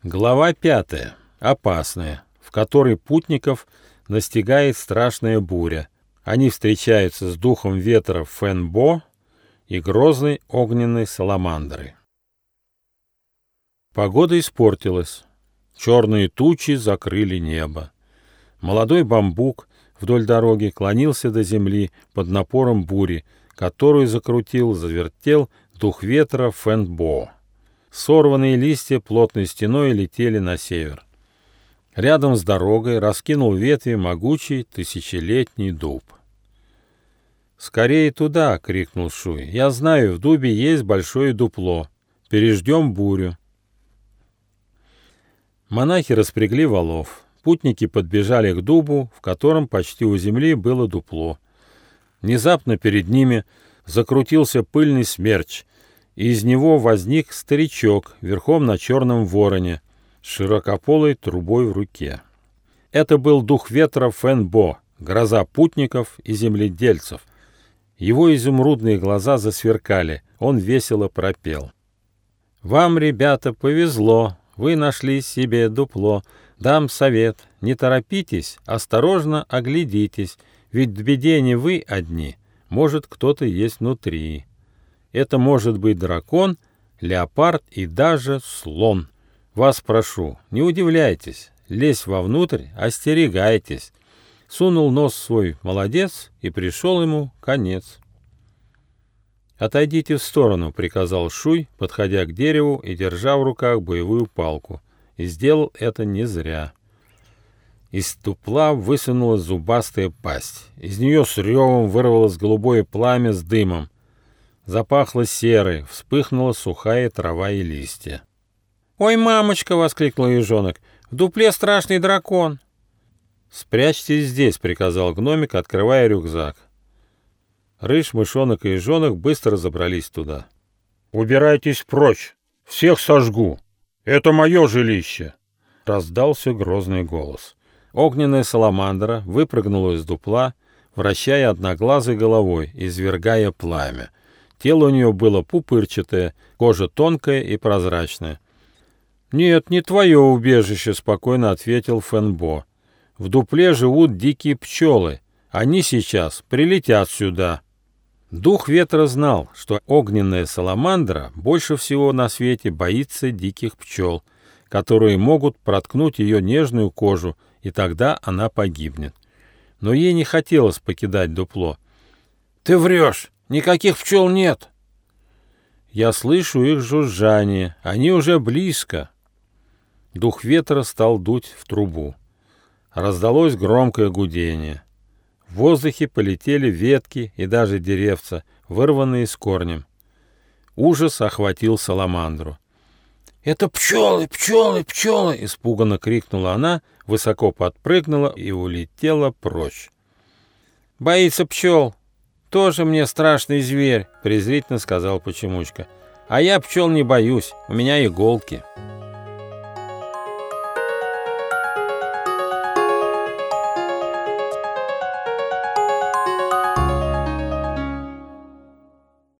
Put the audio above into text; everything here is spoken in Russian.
Глава 5. Опасная, в которой путников настигает страшная буря. Они встречаются с духом ветра Фэн-Бо и грозной огненной саламандрой. Погода испортилась. Черные тучи закрыли небо. Молодой бамбук вдоль дороги клонился до земли под напором бури, которую закрутил, завертел дух ветра Фэн-Бо. Сорванные листья плотной стеной летели на север. Рядом с дорогой раскинул ветви могучий тысячелетний дуб. «Скорее туда!» — крикнул Шуй. «Я знаю, в дубе есть большое дупло. Переждем бурю». Монахи распрягли волов. Путники подбежали к дубу, в котором почти у земли было дупло. Внезапно перед ними закрутился пыльный смерч, и из него возник старичок верхом на черном вороне с широкополой трубой в руке. Это был дух ветра Фэн-Бо, гроза путников и земледельцев. Его изумрудные глаза засверкали, он весело пропел. «Вам, ребята, повезло, вы нашли себе дупло. Дам совет, не торопитесь, осторожно оглядитесь, ведь в беде не вы одни, может, кто-то есть внутри. Это может быть дракон, леопард и даже слон. Вас прошу, не удивляйтесь, лезь вовнутрь, остерегайтесь». Сунул нос свой молодец, и пришел ему конец. «Отойдите в сторону», — приказал Шуй, подходя к дереву и держа в руках боевую палку. И сделал это не зря. Из дупла высунулась зубастая пасть. Из нее с ревом вырвалось голубое пламя с дымом. Запахло серой, вспыхнула сухая трава и листья. «Ой, мамочка!» — воскликнул ежонок. «В дупле страшный дракон!» «Спрячьтесь здесь», — приказал гномик, открывая рюкзак. Рыж, мышонок и ежонок быстро забрались туда. «Убирайтесь прочь! Всех сожгу! Это мое жилище!» — раздался грозный голос. Огненная саламандра выпрыгнула из дупла, вращая одноглазой головой, извергая пламя. Тело у нее было пупырчатое, кожа тонкая и прозрачная. «Нет, не твое убежище», — спокойно ответил Фэн-Бо. «В дупле живут дикие пчелы. Они сейчас прилетят сюда». Дух ветра знал, что огненная саламандра больше всего на свете боится диких пчел, которые могут проткнуть ее нежную кожу, и тогда она погибнет. Но ей не хотелось покидать дупло. «Ты врешь! Никаких пчел нет!» «Я слышу их жужжание. Они уже близко». Дух ветра стал дуть в трубу. Раздалось громкое гудение. В воздухе полетели ветки и даже деревца, вырванные с корнем. Ужас охватил саламандру. «Это пчелы, пчелы, пчелы!» — испуганно крикнула она, высоко подпрыгнула и улетела прочь. «Боится пчел! Тоже мне страшный зверь!» — презрительно сказал Почемучка. «А я пчел не боюсь, у меня иголки».